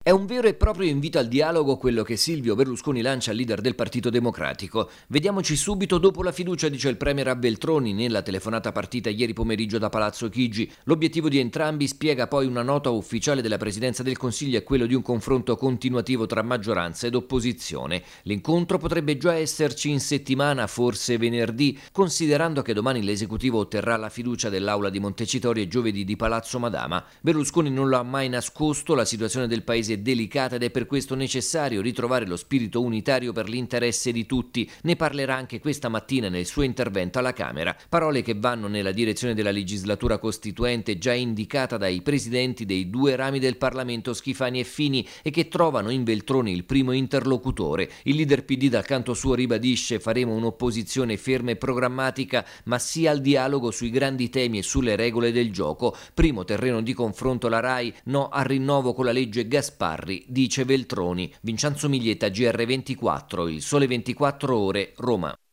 È un vero e proprio invito al dialogo quello che Silvio Berlusconi lancia al leader del Partito Democratico. Vediamoci subito dopo la fiducia, dice il premier a Veltroni nella telefonata partita ieri pomeriggio da Palazzo Chigi. L'obiettivo di entrambi, spiega poi una nota ufficiale della Presidenza del Consiglio, è quello di un confronto continuativo tra maggioranza ed opposizione. L'incontro potrebbe già esserci in settimana, forse venerdì, considerando che domani l'esecutivo otterrà la fiducia dell'Aula di Montecitorio e giovedì di Palazzo Madama. Berlusconi non lo ha mai nascosto, la situazione del paese è delicata ed è per questo necessario ritrovare lo spirito unitario per l'interesse di tutti. Ne parlerà anche questa mattina nel suo intervento alla Camera. Parole che vanno nella direzione della legislatura costituente già indicata dai presidenti dei due rami del Parlamento Schifani e Fini e che trovano in Veltroni il primo interlocutore. Il leader PD dal canto suo ribadisce: faremo un'opposizione ferma e programmatica, ma sì al dialogo sui grandi temi e sulle regole del gioco. Primo terreno di confronto la RAI, no al rinnovo con la legge Gasparri, dice Veltroni. Vincenzo Miglietta, GR24, Il Sole 24 Ore, Roma.